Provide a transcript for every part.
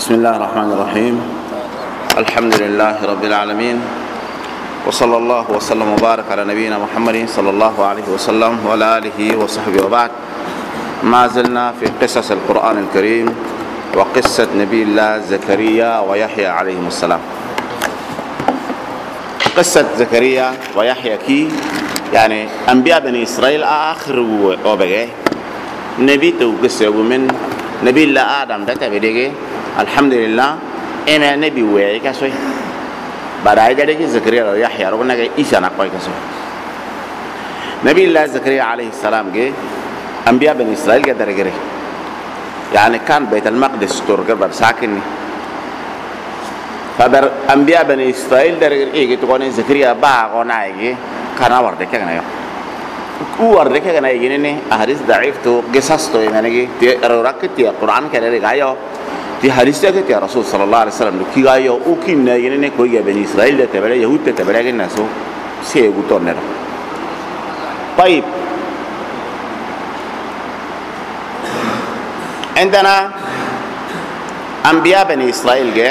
بسم الله الرحمن الرحيم. الحمد لله رب العالمين، وصلى الله وسلم وبارك على نبينا محمد صلى الله عليه وسلم وعلى آله وصحبه وبعد. ما زلنا في قصص القرآن الكريم وقصة نبي الله زكريا ويحيى عليهم السلام. قصة زكريا ويحيى كي يعني أنبياء بني إسرائيل آخر وبقى نبي توقسه من نبي الله آدم ده تبديه الحمد لله إما نبي وعي كسوي بعد ذلك زكريا ويحيى ربنا جاي إيشان أقوي كسوي. نبي الله زكريا عليه السلام جه أنبياء بني إسرائيل قدر جري يعني كان بيت المقدس ترجع برساكني فبر أنبياء بني إسرائيل در إيه تقولين زكريا باعونا إيه كان أورده كنا يوم أورده كنا يجيني نه أحاديث ضعيف تو قصص تو يعني كي تيارورك تيار القرآن كده رجعيه تي حديث ده تيار رسول صلى الله عليه وسلم كي جايه وكين نه يجيني نه كوي بني إسرائيل ده تبرع يهود ده تبرع كنا سو سيغوتون نرا. طيب عندنا أنبياء بني إسرائيل جه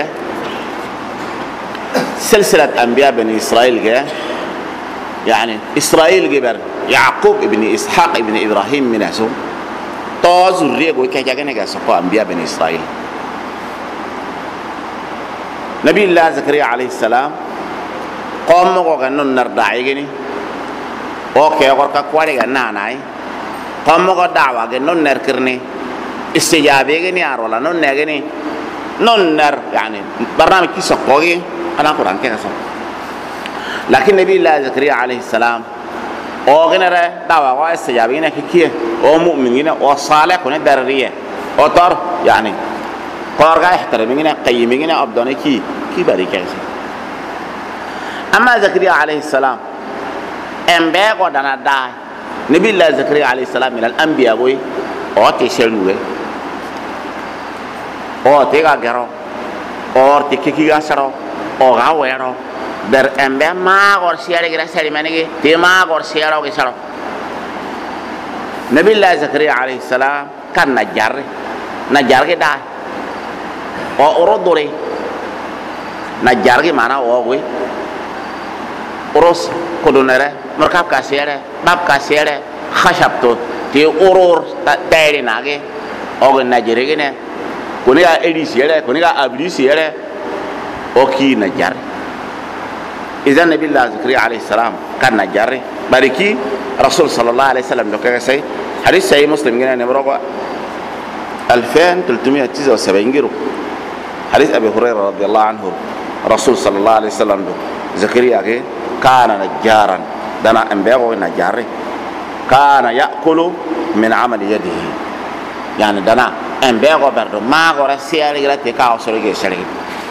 سلسلة أنبياء بني إسرائيل جه يعني إسرائيل جبر يعقوب ابن إسحاق ابن إبراهيم من أسو توز الريق وكجاكنا كسقوا أنبياء بني إسرائيل. نبي الله زكريا عليه السلام قام وقنن نردعيني أوكي وركا قواري ناناي قام وقدعوا قنن نركرني استجابيني أرولا نن نجني نن نر يعني برنامج كيس قوي أنا قرآن كذا سو. لكن نبي الله زكريا عليه السلام أو غنره دعوة واستجابينه كيه أو مؤمنين أو صالح كونه درريه أو تر يعني قارئ احترامينه قيمينه أبدانه كي بريكه. أما زكريا عليه السلام أنبياء قدنا دا نبي الله زكريا عليه السلام من الأنبياء وي أو تشلوه أو تيجارو أو تكيكيا سرو أو غاويرو در أنبياء ما غرسياري كده سليمانه تما غرسيارو كسرو. نبي الله زكريا عليه السلام كان نجار كده أو أردوري نجار كي مانا أوغوي أروس كدونره مركب كاسيره باب كاسيره خشبتو تي أورور تايري ناقي أو نجاري كده كونيكا إديسيره كونيكا أبديسيره أوكي نجار. إذا نبي الله زكريا عليه السلام كان نجار باركي رسول صلى الله عليه وسلم لو كذا سي حديث سي مسلم جنا نمرق 2379 جرو حديث أبي هريرة رضي الله عنه رسول صلى الله عليه وسلم زكريا كان نجارا دنا أنبياء نجار كان يأكل من عمل يده يعني دنا أنبياء برضو ما غير سيارة غير تكاو سرقة سرقة.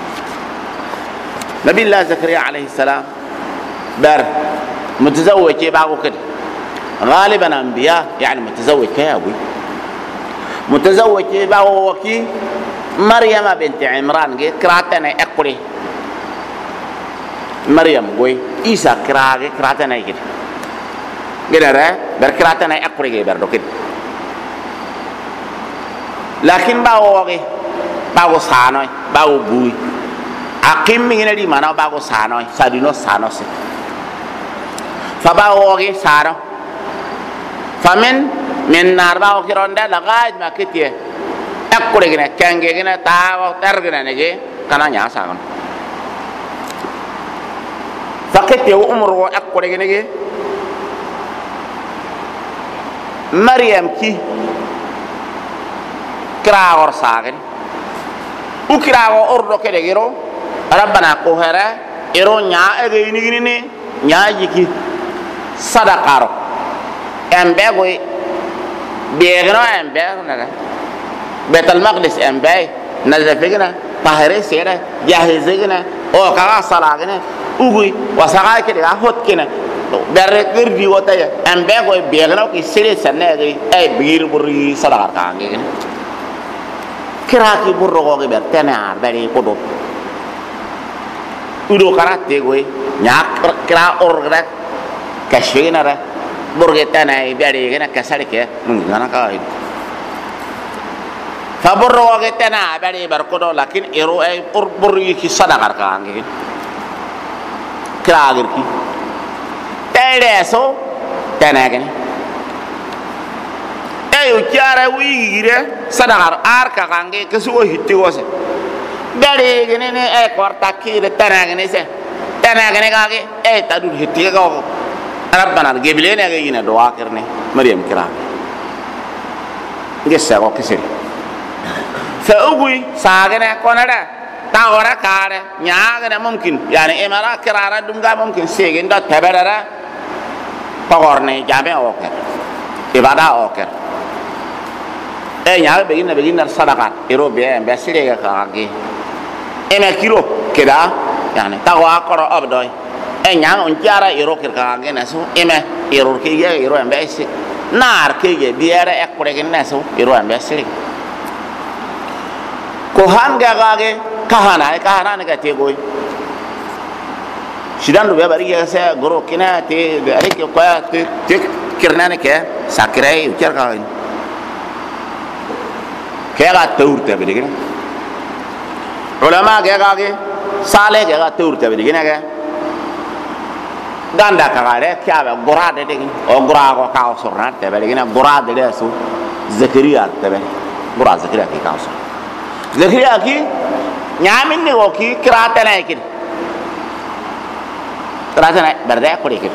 نبي الله زكريا عليه السلام بر متزوج باغو كده غالبا أنبياء يعني متزوج كيابوي متزوج باغو وكي مريم بنت عمران جي كراتنا أقري مريم قوي إيسا كراتنا كده كده رأي بر كراتنا أقري جي بردو كده. لكن باغو سانوي باغو بوي أقيم من هنا ما نبغى سانوي سادينو سانوسي فباغوغي سانو فمن نار باغو كيروندا لغاية ما كتير أقول كنا كأنجي كنا تاو ترجنا نجى كنا نياسان فكتير عمره أقول كنا نجى مريم كي كراغور ساكن وكراغور أردو كده كيرو ربنا قهرة إيرون يا إغيني يا جيكي صدقارو أمبعوي بيغنو أمبع نلا بيت المقدس أمبع نزفينا طاهرة سيرة جاهزينا أو كذا صلاحنا أوغي وساقي كده هوت كنا بركير ديوتايا أمبعوي بيغنو كيسير سنة أي بير بري صدقار كانغي كنا كراكي بروغي برتنا بري كودو udo karate gue nyak kira orgrak kashina ra burgeta na ibari gena kasari ke nungana ka فبرو وقتنا بدي بركضو لكن إيرو أي بري كي صدقة كانغي كراغر كي تيرسو تناغني أي وكيارا ويجري صدقة أركا كانغي كسوه هتيوسه بدي كني أي كورتاكي تناغني سه تناغني كانغي أي تدور هتيكا ربنا جبلين أجينا دعاء كرني مريم كراغ جسّا وكسر فأقول ساعنا كوندا تاورا كاره نياغنا ممكن يعني إمارة كرارا دمغا ممكن سيجن دا تبررا تغورني جامع أوكر إبادة أوكر نياغ بيجينا صدقات إيروبيا بسيرة كاغي إما كيلو كده يعني تاوا كرا أبداي نياغ أنجارا إيرو كاغي نسو إما إيرو كيجي إيرو أمبيسي نار كيجي بيارا أكبرين نسو إيرو أمبيسي kohan gagage kahana ne kate goy shidan do bari ya sa goro kina te ari ke ko te kirna ne ke sakrai ukar ka ke ga tourte be digina ulama gagage sale ga tourte be digina ga danda ka gare kya ba gora de digin o gora ko ka sorna te be digina gora de su zakariya te be gora zakariya ki ka so Zakariya ki nyamin ni woki kirata na ikin kirata na berde ko ikin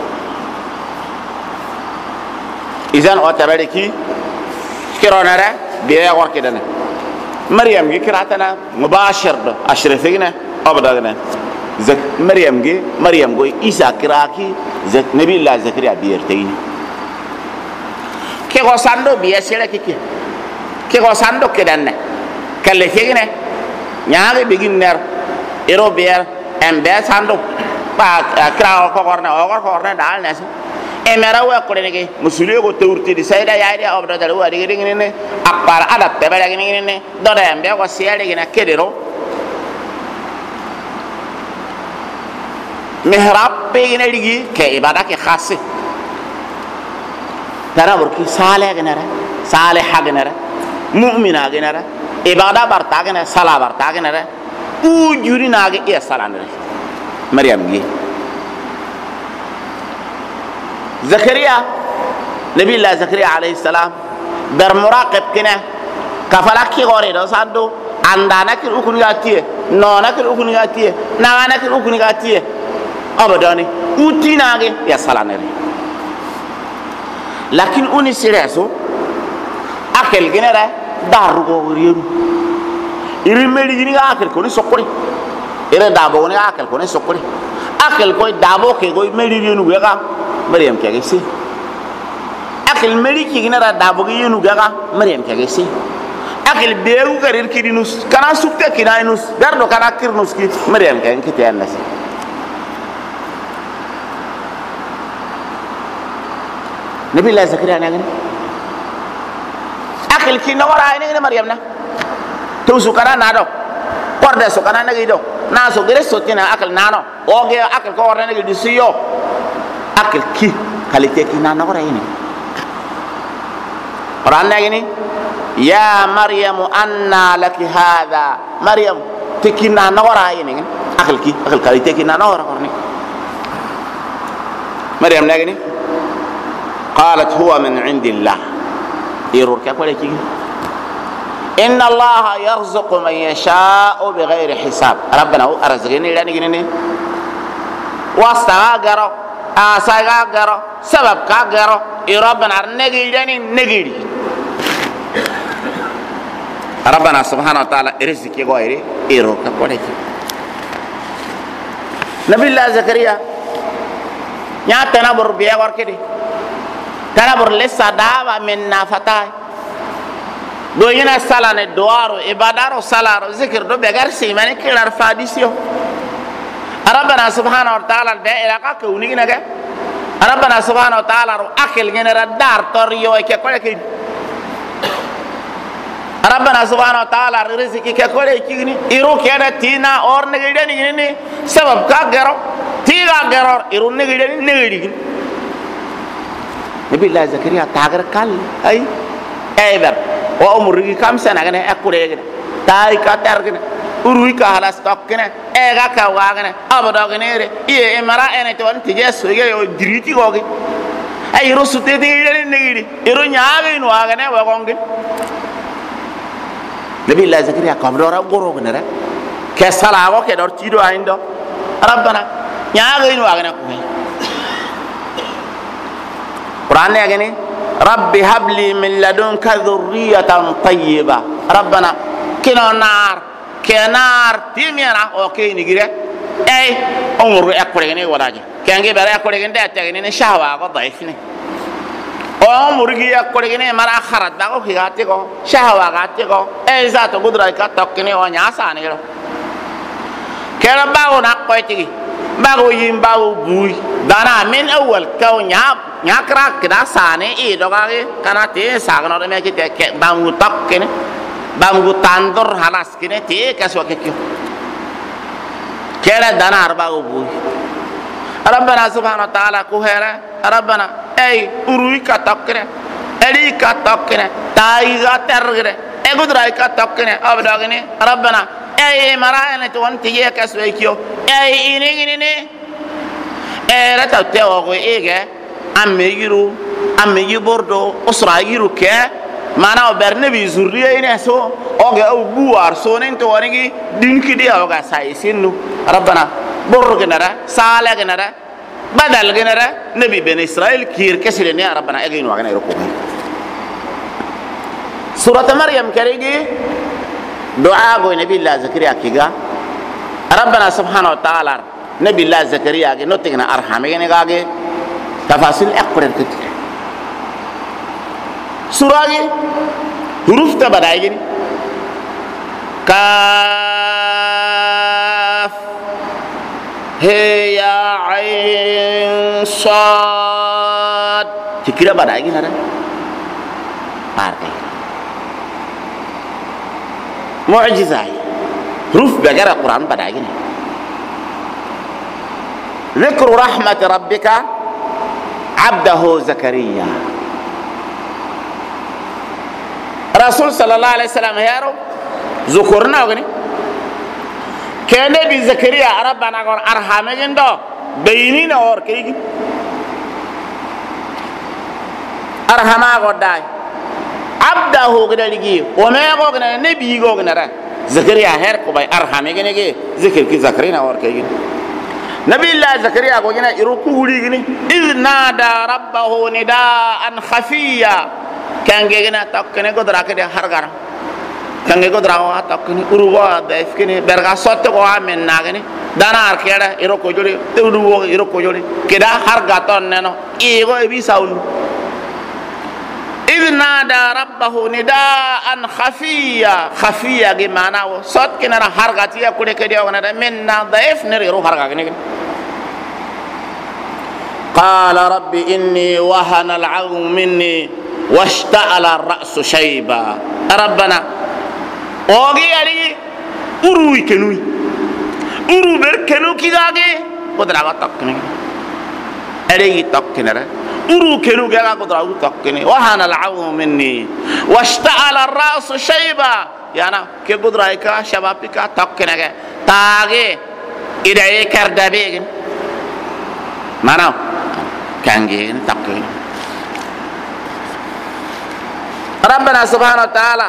izan o tabari ki kirona ra biya ko kidana Maryam gi kirata na mubashir do ashrafina abdagna Maryam go Isa kiraki nabi Allah Zakariya biyertayni ke go sando biya sele kiki ke go sando kidanna kalle fegine nyaare begin ner eurobier ambasando pa kraw ko korna dal nes emera wa ko ne musuliyo go tawurti di sayda yaade obdo dal wa digi ne akbar adap be bala ne do da ambe ko siade gina kedero mihrab begine digi ke ibada ke khasse tara burki saleh gnara salih gnara mu'mina gnara ibada bartagana sala bartagana re ujuri nage ya salanre Maryam gi Zakariya nabi Allah Zakariya alayhi salam ber muraqib kina kafalaki gore do sando andana kir ukun gatiye nona kir ukun gatiye nana kir ukun gatiye abadani uti nage ya salanre lakin uni sireso akel genera daru go riru iri meli ni akel ko ni sokori ere dabo ni akel ko ni sokori akel ko dabo ke go meli ni wega Maryam ke gesi akel meli ki gina dabo ge yenu ga Maryam ke gesi akel beegu garir kidinus kana sukte kinainus dardo kana kirnus ki Maryam ke ngite annas nabi Allah Zakariya nagani akil ki na wara ne Maryam na to su kana na do korde su kana na gido na so gere so tina akil na no oge akil ko wara ne gidi siyo akil ki kalite ki na wara ini ran na gini ya Maryam anna laki hada Maryam tikina na wara ini akil kalite ki na wara korni Maryam na gini qalat huwa min indillah يرور كقولي كي إن الله يرزق من يشاء بغير حساب ربنا هو أرزقني لأني جنني واستغاجرو أساجرو سبب كاجرو ربنا نجي لأني نجي ربنا سبحانه وتعالى رزق يقولي يرور كقولي كي نبي الله زكريا يا تنابر بيا وركدي tanabur lessa dawa min nafatai do yina salane doaro ibadaro salaro zikr do begar simani kilar fadisio rabbana subhanahu wa ta'ala be ila ka kuni naga rabbana subhanahu wa ta'ala ro akil genera dar toriyo ke kole ke rabbana subhanahu wa ta'ala riziki ke kole kini iru kena tina or negidani ni sabab ka garo tiga garo iru negidani negidi nabi Allah Zakariya tagar kal ay eber o umurgi kam sanagane akuregene tai ka targene urui ka halas tokkene ega ka wagene abadogene re ye emara ene ton tije soge yo diriti gogi ay rusute de ile negiri ero nyaage no wagene wagonge nabi allah zakariya kamdora gorogene re ke salago ke dor tido aindo rabbana nyaage no wagene ko Quran ne agene rabbi habli min ladunka dhurriyatan tayyiba rabbana kino nar kenar timiana o kini gire ay umru akore ne walaje kange bare akore ne ta ne shahwa ko daifne o umru gi akore ne mara kharat ba ko higate ko shahwa gate ko ay za to gudra ka tokkine o nyasa ne ro kera bawo na ko tigi bawo yim bawo buy dana min awal kaw nyakra kida sane e dogage kana te sagno de me kite ke bawo tokkine bawo tandur halas kine te kaso ke kyo kera dana arba buy rabbana subhanahu wa ta'ala ko hera rabbana ay urui ka tokkine eri ka tokkine tai ga tergre e gudrai ka tokkine abdagine rabbana ay mara ene to wanti ye kaso e kyo ay ini ne era ta te o ege amme yibordo usra yiru ke mana o berne bi zurriye ine so oge o buar so nen to wonigi dinki dia o ga sai sinu rabbana borro genara sala genara badal genara nabi ben israel kir kesile ne rabbana ege no gana roko surat maryam karigi dua go nabi allah zakariya kiga rabbana subhanahu wa ta'ala nabi allah zakariya ge notigna arham ge ne gage tafasil aqran kitir suragi huruf ta badai kaf he ya ain sad dikira badai gini ada partai mu'jizah huruf bagara Quran badai gini zikru rahmat rabbika abdahu Zakaria Rasul sallallahu alaihi wasallam yaro zukurna ogni kene bi Zakaria rabbana gon arhame gendo beynina or kaygi arhama godai abdahu gdaligi o me gogna nabi gogna ra Zakaria her ko bay arhame gene ge zikir ki Zakaria or kaygi nabi allah Zakaria gogina iruku huligini iznada rabbahu nidaan khafiya kange gina takkene godra ke de hargar kange godra wa takkene uruwa da ifkene berga sotte ko amen nagani dana arkeda iro ko jori tewdu wo iro ko jori keda harga ton neno igo e bi saul idnada rabbahu nidaan khafiya ge mana wo sot kena harga tiya ko de ke de ona da menna da ifne iro harga gene qala rabbi inni wahana al'azmu minni واشتعل الرأس شيبا ربنا اوغي علي اروي كنوي ارو بركنو كيغاغي قدرا تقني علي تقني ارو كنو غا قدرا تقني وهنا العظم مني واشتعل الرأس شيبا يعني كي قدرا كا شبابك تقني تاغي اذا كردبي مانا كانغي تقني ربنا سبحانه وتعالى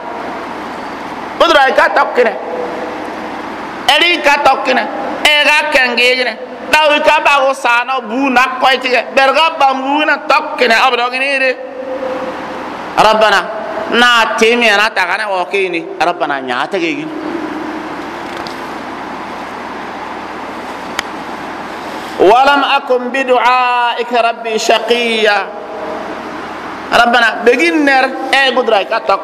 قدرة كاتوكنا إلي كاتوكنا إيغا كنجيجنا داوي كاباغو سانا بونا كويتيغا برغا بامبونا توكنا أبدوغنيري ربنا نا تيمي أنا تاغانا وكيني ربنا نياتيغي ولم أكن بدعائك ربي شقيا ربنا بجنر قدراي كاتوك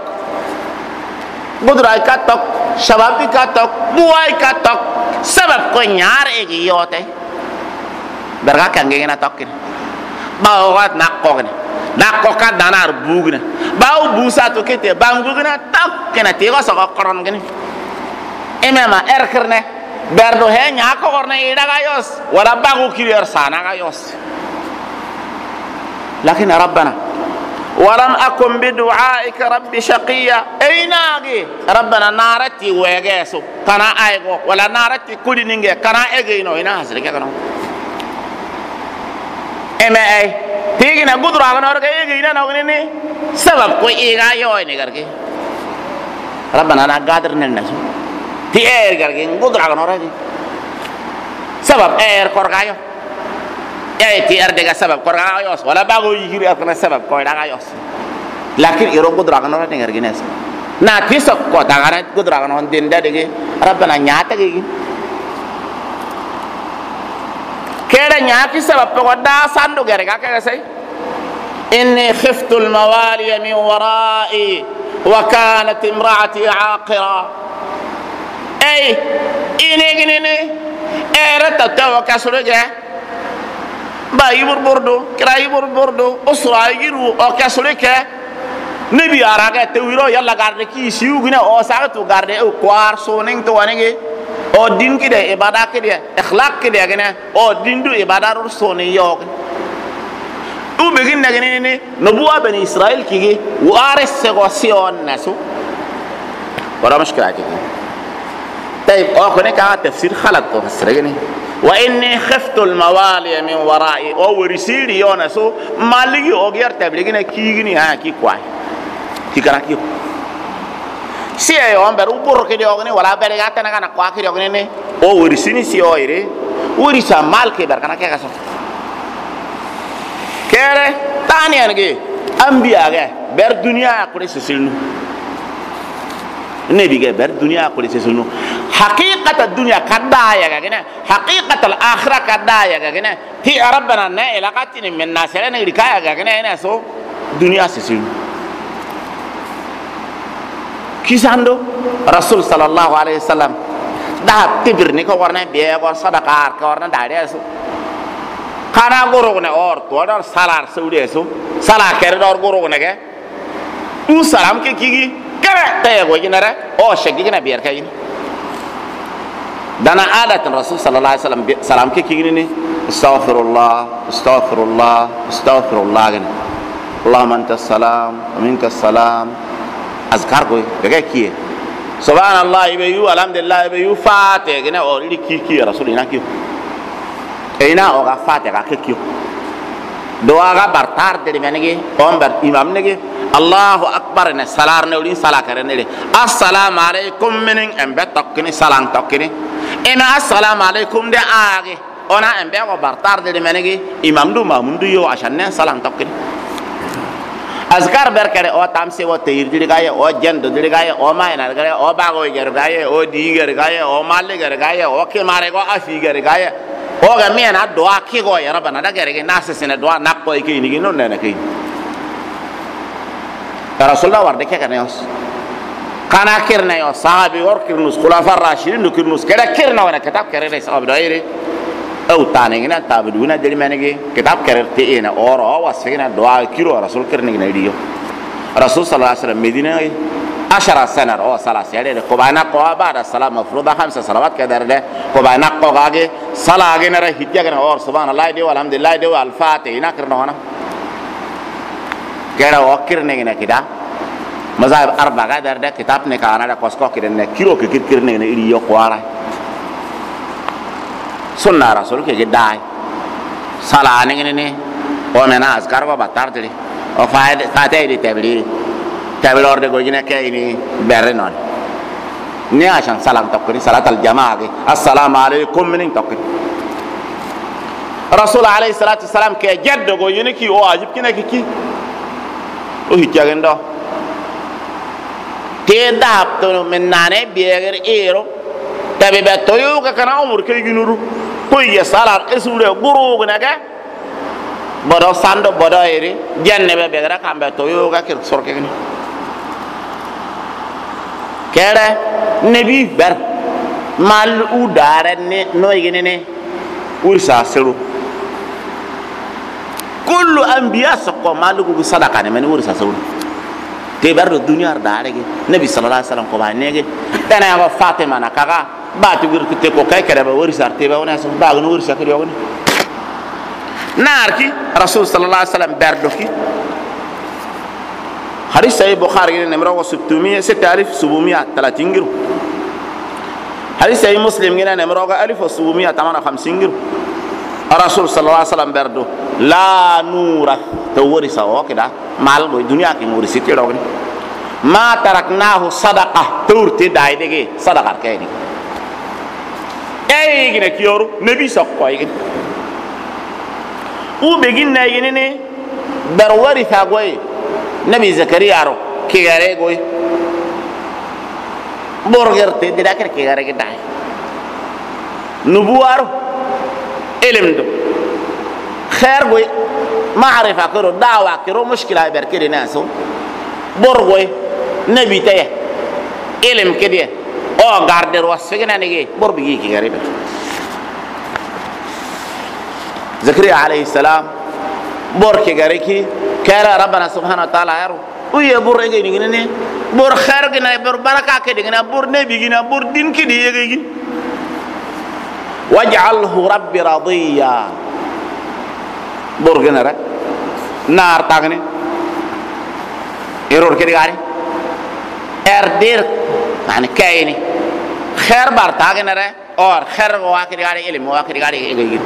شبابي كاتوك بواي كاتوك سبب كنيار ايجي يوتي برغا كانجينا توكين باوات ناكوغنا ناكوكا دانار بوغنا باو بوسا توكيتي بانغوغنا توكنا تيغا سوغا قرونغني اماما اركرنه بردو هي نياكو ورنا يداغا يوس ولا باغو كير سانا يوس لكن ربنا ولم أكن بدعائك ربي شقيا أيناغي ربنا نارتي ويغيسو كنا أيغو ولا نارتي كل نينغي كنا أيغينو إنا حسرك كنا إما أي تيجينا قدر أغنى ورقا أيغينا نغنيني سبب كوي إيغا يوي نغرقي ربنا أنا قادر نلنسو تي إير غرقي قدر أغنى ورقي سبب إير كورغايو تي أردك سبب كورغايوس ولا باغو يجري أكنا سبب كورغايوس لكن يرو قدر أغنى ورقي نغرقي ناس ناتي سب كوتا غنى قدر أغنى ورقي دين ربنا نياتك كيدا نياكي سبب بغدا ساندو غرقا كيسي إني خفت الموالي من ورائي وكانت امرأتي عاقرة أي إني جنيني إيرتا توكا سلوجة با يبور بوردو كرا يبور بوردو أسرع يجيرو أو كسلوكة نبي أراغا تويرو يلا غاردكي سيوغنا أو ساعتو غاردي أو كوار سونين توانيجي أو دين كده إبادة كده إخلاق كده كنا أو دين دو إبادة رسوني يوك او بگین نگنینی نبوة بني إسرائيل كي وارث سغوسيون ناسو ولا مشكلة كي طيب او كوني كا تفسير خلط تفسيرني واني خفت الموالي من ورائي او ورسيل يونسو مالغي او غير تبلغنا كيغني ها كي كواي كي كرا كيو سي يوم بر وبر كي يوغني ولا برغا تنغا كوا كي يوغني او ورسيني سي اويري وريسا مال كي بركنا كي كاسو كره تاني أنجي أنبياء بير دنيا كوري سسلنو النبي بير دنيا كوري سسلنو حقيقة الدنيا كدايا كنا حقيقة الآخرة كدايا كنا تي ربنا نا علاقتنا من الناس لنا ركايا كنا هنا سو دنيا سسلنو كيساندو رسول صلى الله عليه وسلم ده تبرني كورنا بيا صدقة كورنا داريسو kana gorogone or to dar salar saudi eso sala kere dor gorogone ke u salam ke kigi kare tay go jinara o shegi gina biar kay dana adat rasul sallallahu alaihi wasallam salam ke kigi ni astaghfirullah astaghfirullah astaghfirullah gina allahumma anta salam wa minka salam azkar go ke ki subhanallah ibayu alhamdulillah ibayu fate gina o ri ki rasul ina ki اينا اوغا فاتحه كيو دواغا برتار دي منيغي اومبر امام نيغي الله اكبر ان سلار نولين سلا كرنيلي السلام عليكم من ام بتوكني سلام توكني انا السلام عليكم دي اغي انا ام بيغو برتار دي منيغي امام دو مامون دو يو عشان سلام توكني اذكار بركره او تامسي و تير دي غايه او جند دي غايه او ماينا غايه او باغو غايه او دي غايه او مال غايه او كي مارغو افي غايه oga mena doa kigo ya rabana da gerege nase sene doa nakko e kini gi non nena kini rasulullah warde ke kanayos kana kirna yo sahabi or kirnus khulafa rashidin do kirnus keda kirna wana kitab kerere sahab daire au tane ngina tabuduna deli menege kitab kererte ina oro wasfina doa kiro rasul kirni ngina diyo rasul sallallahu alaihi wasallam medina 10 سنة أو 3 سنين كوبانا كوا بعد الصلاة مفروضة 5 صلوات كده ده كوبانا كوا عاجي صلاة عاجي نرى هدية كنا أور سبحان الله دي والحمد لله دي والفاتحة هنا كرنا هنا كده وكر نيجي كده مذاهب 4 كده ده كتاب نكانا ده كوسكو كده نكيرو كير نيجي إلي يقوارا سنة رسول كده داي صلاة نيجي نيجي ومنا أذكار وبطار تري وفاتحة دي تبليري تابلور de gojina kay ni berre non ni ashan salam tokki salat al jamaa assalamu alaykum min tokki rasul alayhi salatu wassalam ke jeddo gojina ki o ajib kina ki o hijagendo te dab to men nane bieger ero tabe betto yo ka kana umur kay ginuru ko ya salat esule guru gnaga bodo sando bodo eri jenne be begara kambe to yo ka kir sorke ni kere nebi ber mal udare ne no yene ursa selu kullu anbiya saqo malugo sadaqa ne men ursa selu te ber do dunya dare ge nabi sallallahu alaihi wasallam ko ba nege dana ga fatima na kaga ba tu gir te ko kay kere ba ursa te ba wona so ba no ursa kere yogone narki rasul sallallahu alaihi wasallam ber do ki حديث صحيح البخاري نمرة 6730 جرو. حديث صحيح مسلم نمرة 1758 جرو. الرسول صلى الله عليه وسلم بردو لا نور توري سوا كده مال الدنيا كي مورسي تيرو ما تركناه صدقة تورتي داي دغي صدقة كايني اي غنا كيورو نبي سوكو اي او بيجين نايغني ني بروري ثاغوي نبي زكريا رو كيغاري غوي بورغر تي داكر كيغاري داي نبوارو علم دو خير غوي معرفة كرو دعوة كرو مشكلة بركير ناسو بورغوي نبي تيه علم كده او غاردر واسفغنا نيجي بور بيجي كي غريب زكريا عليه السلام بور كي غريكي كارا ربنا سبحانه وتعالى يرو ويا بور ايجي نيجي بور خير غنا بور بركه كده غنا بور نبي غنا بور دين كده يجي واجعله ربي رضيا بور غنا نار تاغني يرور كده غاري اردير يعني كايني خير بار تاغني ره اور خير واكري غاري علم واكري غاري يجي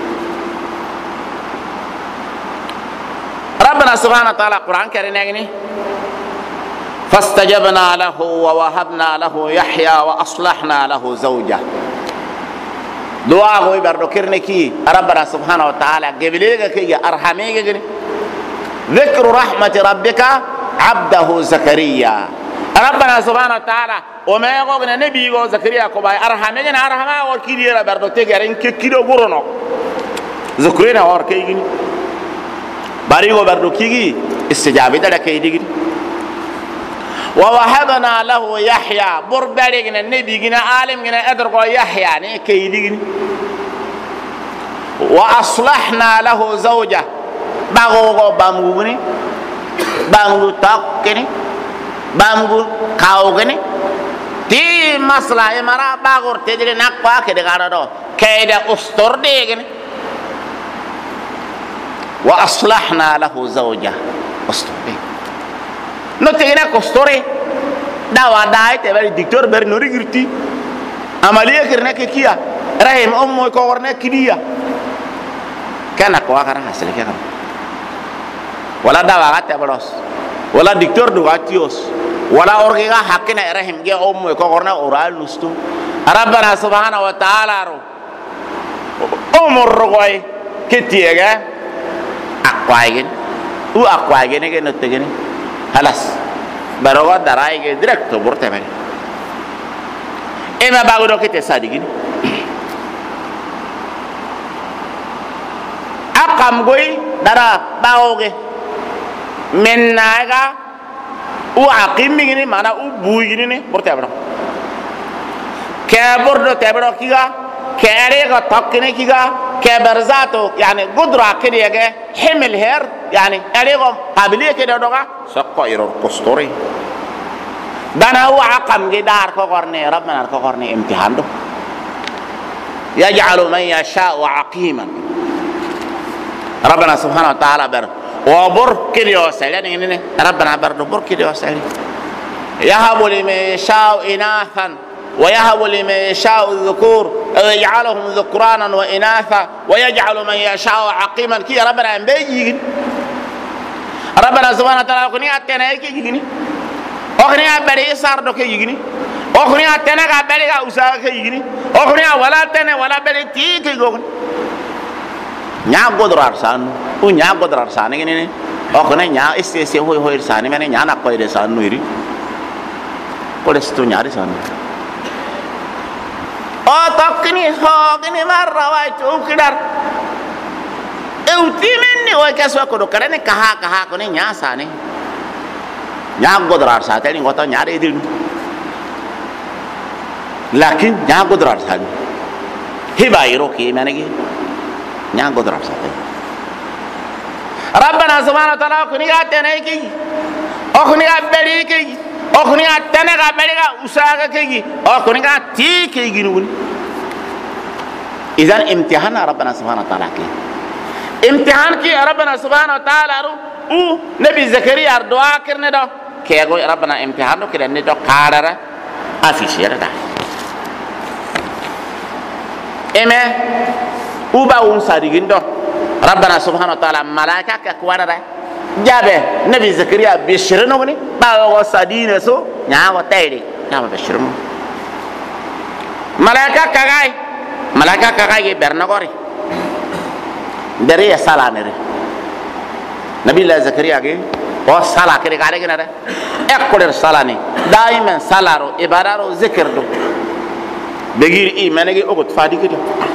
ربنا سبحانه وتعالى قرآن كريم نغني فاستجبنا له ووهبنا له يحيى واصلحنا له زوجه دعاء غوي بردو كيرنكي ربنا سبحانه وتعالى قبليغا كي ارحميغا ذكر رحمة ربك عبده زكريا ربنا سبحانه وتعالى وما يغوغنا نبي غو زكريا كوباي ارحميغا ارحما وكيديرا بردو تيغارين كيدو غورونو زكريا اور كيغي باريغو بردو كيغي استجابه دا كيديغي ووهبنا له يحيى بربرغنا النبي غنا عالم غنا ادرغو يحيى ني كيديغي واصلحنا له زوجه باغو بامغوني بامغو تاكني بامغو كاوغني تي مسلا يمرا باغور تدري نقوا كدغارو كيدا استور ديغني واصلحنا له زوجه استور no tegena kostore dawa dai te bari dictor ber no rigirti amaliya kirna ke kiya rahim ummo ko warna kidiya kana ko akara hasle ke kam wala dawa gata baros wala dictor do gatios wala orgiga hakina rahim ge ummo ko warna oral nustu rabbana subhanahu wa ta'ala ro umur roy kitiega akwagen u akwagen ge no tegene خلاص بروغا درايغي ديريكتو بورتمن اما باغدو كيتي صادقين اقام غوي دارا باوغي من ناغا او عقيميني مانا او بويني بورتمن كبردو تبرو كيغا كاريغا توكني كيغا كبرزاتو يعني قدرة كده حمل هير يعني أريهم قابلية كده دوغا سقى يرور كستوري دانا هو عقم جدار كقرني ربنا كقرني امتحان ده يجعل من يشاء عقيما ربنا سبحانه وتعالى بر وبر كده يوسعي يعني ربنا بر بر كده يوسعي يهب لمن يشاء إناثا ويهب لمن يشاء الذكور أو يجعلهم ذكرانا وإناثا ويجعل من يشاء عقيما كي ربنا ينبيجي ربنا سبحانه وتعالى أخني أتنا يجيني أخني أبدي إسار دوك يجيني أخني أتنا أبدي أوساك يجيني أخني ولا أتنا ولا أبدي تيك يجون نيا قدرار سان ونيا قدرار سان يجيني أخني نيا إستيسي هو سان مني نيا نقوي سان نوري كولستو نيا سان أتقني هاقني مرة وايتو كدار أوتي مني وكسوة كدو كرني كها كوني نياساني نيا قدرار ساتني غطا نيا ريدين لكن نيا قدرار ساتني هبايرو كي مني نيا قدرار ساتني ربنا سبحانه وتعالى كوني غاتني كي أكوني غابري كي أكوني غاتني غابري غاوساك كي أكوني غاتي كي جنون إذن امتحان ربنا سبحانه وتعالى كي امتحان كي ربنا سبحانه وتعالى رو او نبي زكريا دعاء كرنا دا kego rabbana imtihanu kida ne do karara afishere da eme uba un sadigindo rabbana subhanahu wa ta'ala malaika ka kwarara jabe nabi zakariya bishirno ni ba go sadine so nyaago tayri nyaago bishirno malaika kagai bernagori dari salanere nabi la zakariya ge o sala kere gare gare ekkoler salani daiman salaro ibadaro zikirdo begir imanegi ogot fadi kidi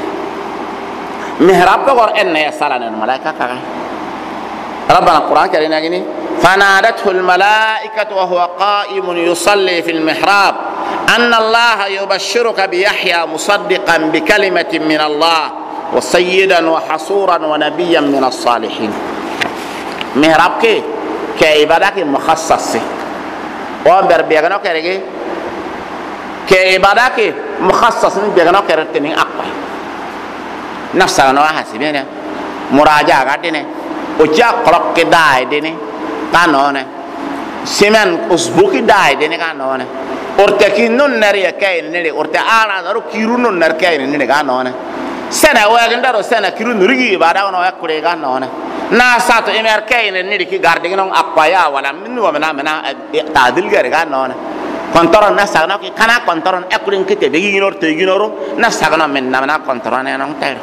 mihrab gor enna ya salana malaika kagai ربنا القرآن كريم يقول فنادته الملائكة وهو قائم يصلي في المحراب أن الله يبشرك بيحيى مصدقا بكلمة من الله وسيدا وحصورا ونبيا من الصالحين محراب كعبادك مخصص وامبر بيغنو كريم كعبادك مخصص بيغنو كريم أقوى نفسنا نوحسبين مراجعة قدنا وجاء قرق داي ديني كانونه سيمن اسبوكي داي ديني كانونه اورتكي نون نري كاين نري اورتا انا دارو كيرو نون نر كاين نري كانونه سنه واغندارو سنه كيرو نريغي بادا ونو يكوري كانونه نا ساتو امر كاين نري كي غاردي نون اقوايا ولا من ومنا تعديل غير كانونه كونترون نساغنا كي كانا كونترون اكورين كيتي بيغي نور تيغي نورو نساغنا من نمنا كونترون نون تاير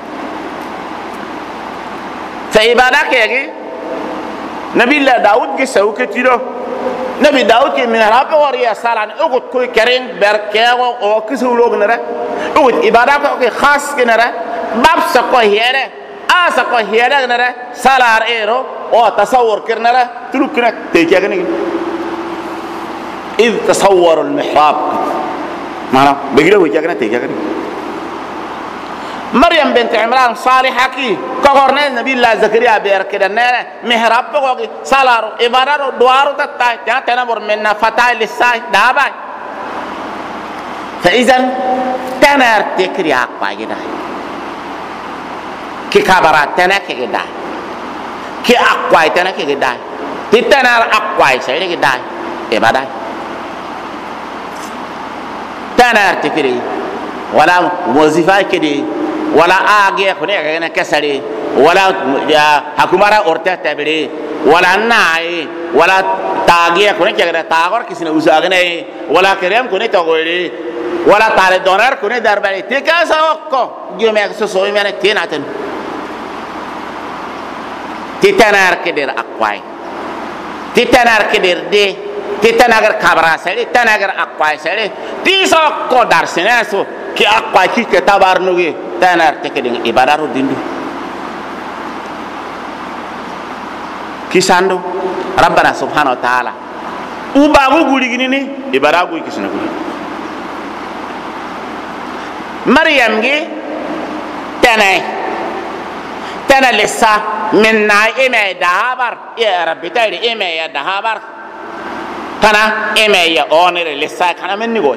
فعبادك يجي نبي الله داود كي سوك تيرو نبي داود كي من راب وريا سالان اوغت كوي كرين بركيغو او كسولوغ نرا اوغت عبادك كي خاص كنرا باب سكو هيره سكو هيره نرا سالار ايرو او تصور كرنرا تلوكنا تيكيغني اذ تصور المحراب مانا بيغلو يجاغنا تيكيغني مريم بنت عمران صالحة كي كغورنا نبي الله زكريا بيركدا نره محراب بقولي سالارو إبارة دوارو تتاي جاء تنبور منا فتاة للساي دابا فإذن تنار تكري أقوى جدا كي كبرات تنك جدا كي أقوى تنك جدا تنار أقوى سيد جدا إبارة تنار تكري ولا وظيفة كدي ولا آجي خنيا كنا كسري ولا حكومة أورتا تبري ولا ناي ولا تاجي خنيا كنا تاغور كسينا وزاغنا ولا كريم خنيا تقولي ولا تاري دونر خنيا درباري تكاسا وكو جيم يكسو سوي من تيناتن تيتنار كدير أقوى تيتنار كدير دي تيتنار كبرا سري تيتنار أقوى سري تيسا وكو دارسنا سو كي أقوى كي كتابار نوغي تنار تكدين إبادارو ديندو كيساندو ربنا سبحانه وتعالى وباغو غولي غيني إبادارو كيسنا غولي مريم جي تنا لسا من ناي إما دهابر يا ربي تايري إما يا دهابر تنا إما يا أونر لسا كنا من نقول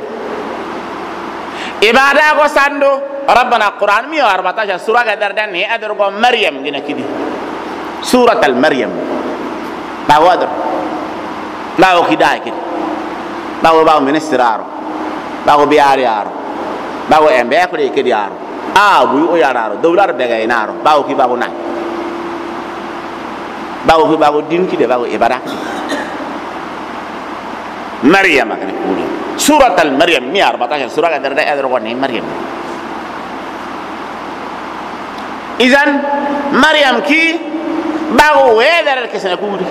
إبادة وساندو ربنا القرآن 114 سورة قدردان هي أدرقوا مريم جنا كده سورة المريم باو أدر باو كداي كده باو منسترارو باو بياريارو باو أمبيكري كده يارو أبوي يارو دولار بيجي نارو باو كي باو ناي باو دين كده باو إبادة مريم كده كده سورة المريم 114 سورة قدردان أدرقوا مريم إذن مريم كي باغو ويدر الكسنة كوري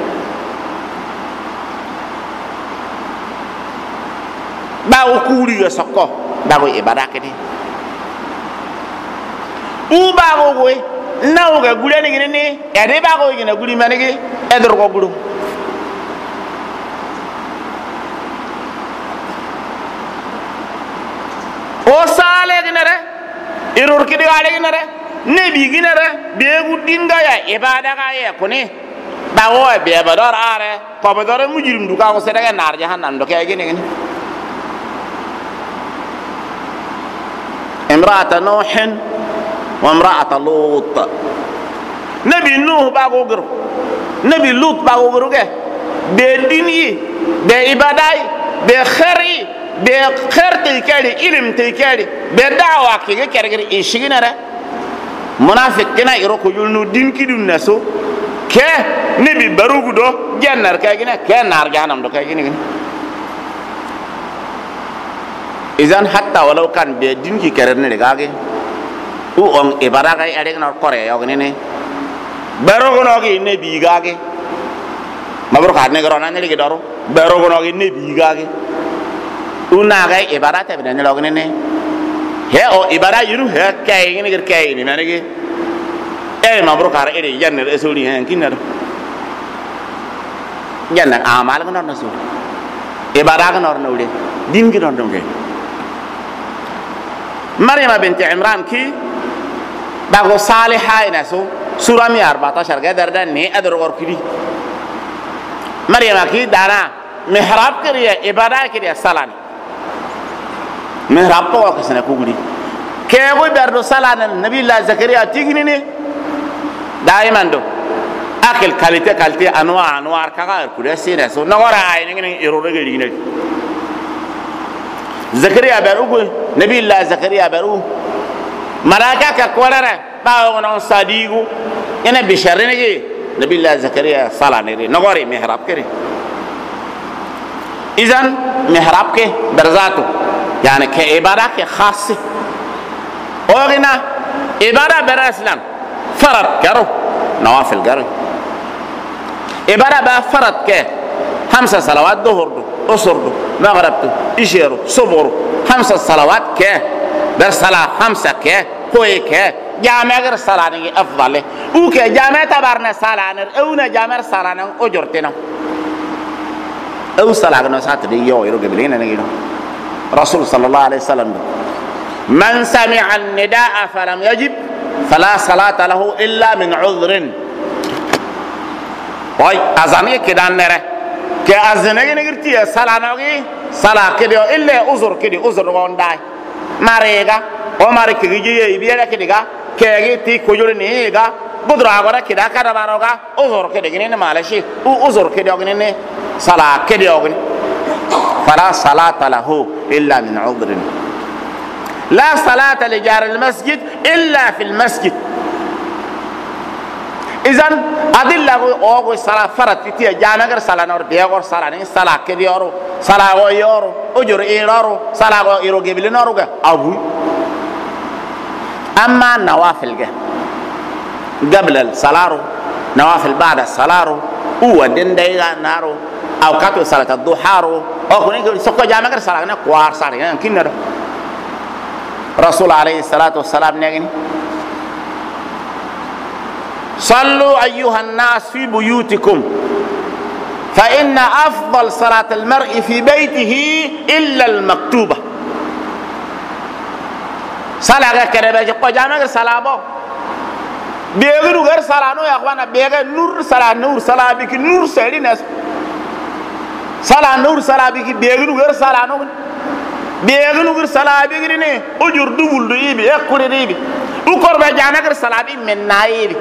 باغو كوري يسقو باغو إبادة كده و باغو وي ناوغا غولي نغني ادي باغو يغنا غولي مانغي ادرغو غولو o sale ginare irur kidi wale ginare nebi ginare begu dinga ya ibada ga ya kuni bawo be bador are ko bador mujrim du ka ko sedega nar jahannam do kay gini gini imra'ata nuh wa imra'ata lut nabi nuh bago guru nabi lut bago guru ke be din yi be ibadai be khari be kharti kari ilim te kari be da'wa ki kergir ishiginara munafiq kina iro ko yulnu dinki dun naso ke ne bi barugu do jannar kay gina ke nar janam do kay gini izan hatta walau kan be dinki kererne de gage u on ibada kay ade na kore yo ne barugu no gi ne bi gage mabro ka ne garo na ne gi doro barugu no gi ne bi gage una ga ibada ta bina ne lo ne he o ibada yuru he kay ni gir kay ni mane gi e mabro ka ere janne esuli hen kinna do janne amal ko non nasu ibada ko non nawde din gi non donge maryam bint imran ki bago salihah ina so sura 14 ga darda ne ador gor kidi maryam ki dana mihrab kiriya ibada kiriya salani mihrab ko ko sene kugudi ke go berdo salana nabi allah zakariya tigini ne daiman do akil qualité anwar kaga kuda sene so nagora ay ngini iro rege ligine zakariya berugo nabi allah zakariya beru malaka ka kolare ba wono sadigu ina bisharine ji nabi allah zakariya salani nagori mihrab kiri izan mihrab ke barzatu يعني كعبادة كخاصة أوغنا عبادة براسلان فرد كرو نوافل كرو عبادة بفرد ك 5 صلوات ظهر دو أسر دو مغرب دو إشيرو صبر 5 صلوات ك برصلاة 5 ك كوي ك جامع غير صلاة أفضل وك جامع تبارنا صلاة أونا جامع صلاة أجرتنا أو صلاة نسات دي يو قبلين نجينا رسول صلى الله عليه وسلم من سمع النداء فلم يجب فلا صلاة له إلا من عذر واي أزاني كده نره كأزني نقولتي صلاة نوعي صلاة كده إلا عذر كده عذر ونداي ماريجا ومارك يجي يبيع كده كأجي تي كجور نيجا بدر أقوله كده كده بانوجا عذر كده جنين مالشي عذر كده جنين صلاة كده جنين فلا صلاة له إلا من عذر لا صلاة لجار المسجد إلا في المسجد إذن أدل أوغو صلاة فرد كتير جامعة صلاة نور بيغور صلاة نين صلاة كديورو صلاة غيورو أجر إيرارو صلاة غيرو قبل نورو أبو أما نوافل قبل الصلاة نوافل بعد الصلاة هو دين دايغا نارو أو كاتو صلاة الضحى أو كوني سكوا جامعة صلاة نقوار صلاة كينر رسول عليه الصلاة والسلام نيجي صلوا أيها الناس في بيوتكم فإن أفضل صلاة المرء في بيته إلا المكتوبة صلاة كربة جقوا جامعة صلاة بو بيغلو غير صلاة نو يا أخوانا بيغل نور صلاة بك نور سيدي ناس صلاة نور صلاة بك بيغلو غير صلاة نو بيغلو غير صلاة بك ني أجر دبول ديبي يقول ديبي وقرب جامعة صلاة بك من نايبي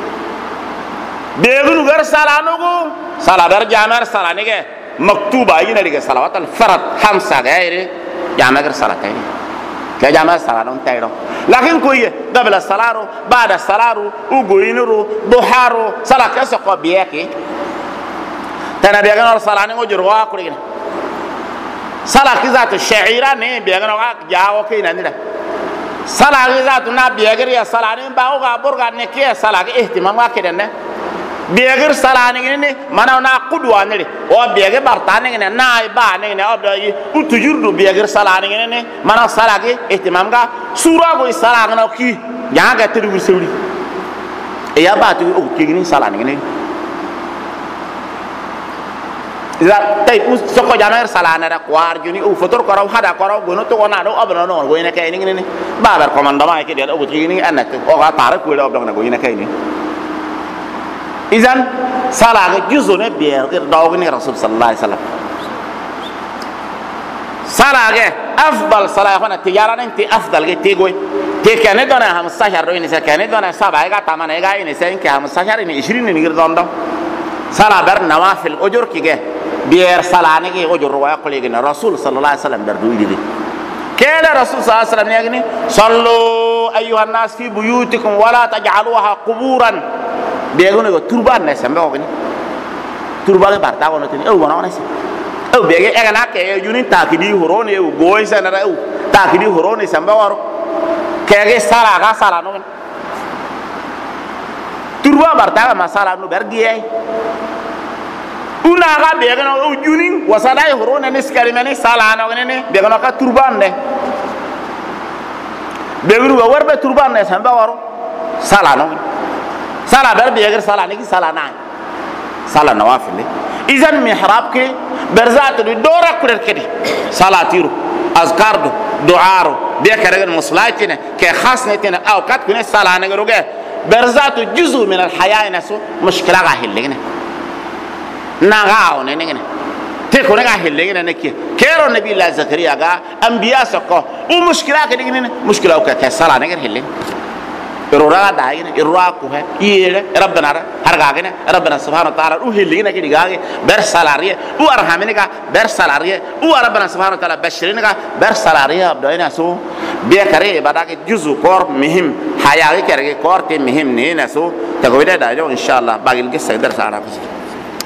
بيغلو غير صلاة نو صلاة بر جامعة صلاة نيجي مكتوبة يجينا لك صلوات الفرد 5 غير جامعة صلاة كاي كجامعة صلاة نون تايرو لكن كوي قبل الصلاة بعد الصلاة وغوينرو ضحارو صلاة كسقوا بيكي تنا بيغنور صلاة نيجو جروا كورينا صلاة كذات الشعيرة ني بيغنور جاو كينا نيدا صلاة كذات نا بيغري صلاة ني باوغا بورغا نكيه صلاة اهتمام واكيدا نه بيغر صلاة ني مانا نا قدوة ني او بيغي بارتا ني نا با ني او داي او تجور بيغر صلاة ني مانا صلاة اهتمام غا سورة كوي صلاة نو كي ياغا تدو سوري يا باتو او كيغني صلاة ني إذا تاي سكوا جامعة صلاة نرا قوار جوني أو فتور كراو هذا كراو بنو تو كنا نو أبنا نو غوينا كايني غني بابر كمان دما كده أو بتجيني أنا أو غاتارك ولا أبنا غوينا كايني إذن صلاة جزء بير داوغني رسول صلى الله عليه وسلم صلاة أفضل صلاة هنا تجارة أنت أفضل تيجوي تكني دونا هم ساشر روي نسا كني دونا سبعة إيجا تمانية إيجا إنسان كهم ساشر إن 20 نيجر دوندو صلاة بر نوافل أجر كيه بير صلاني كي وجر رواية قليقنا رسول صلى الله عليه وسلم دردو يدي كيل رسول صلى الله عليه وسلم يغني صلوا أيها الناس في بيوتكم ولا تجعلوها قبورا بيغني تربان نسمى بيغني تربان بارتا ونتني أو وانا ونسي أو بيغي أغنى كي يجونين تاكدي هروني أو غوي سنرى أو تاكدي هروني سمى وارو كي سالا سالا نوغن تربان بارتا ما سالا نو برغي una ga be gano o juni wasada e horona ne skari mani sala na ngene be gano ka turban ne be guru wa warbe turban ne samba waro sala no sala ber be gar sala ne ki sala na sala nawafil izan mihrab ke berzat du dora kurer kedi sala tiru azkar do duaro be karagan muslaitine ke khasnetine aw kat kune sala ne garuge berzat juzu min al haya nasu mushkila ga hillegene ناغاو نينغني تيكو نغا هيلغنا نكي كيرو نبي الله زكريا غا انبياء سكو ومشكله كدغني مشكله كسلا نغير هيلين رورا داين رورا كو ييله ربنا هرغاغنا ربنا سبحانه وتعالى او هيلغنا كدي غاغي بر سالاريه او ارحمنك بر سالاريه او ربنا سبحانه وتعالى بشرينك بر سالاريه بدوينا سو بيكري بداك جزء كور مهم حياه كرغي كور تي مهم نينا سو تقويدا داجو ان شاء الله باقي القصه درس على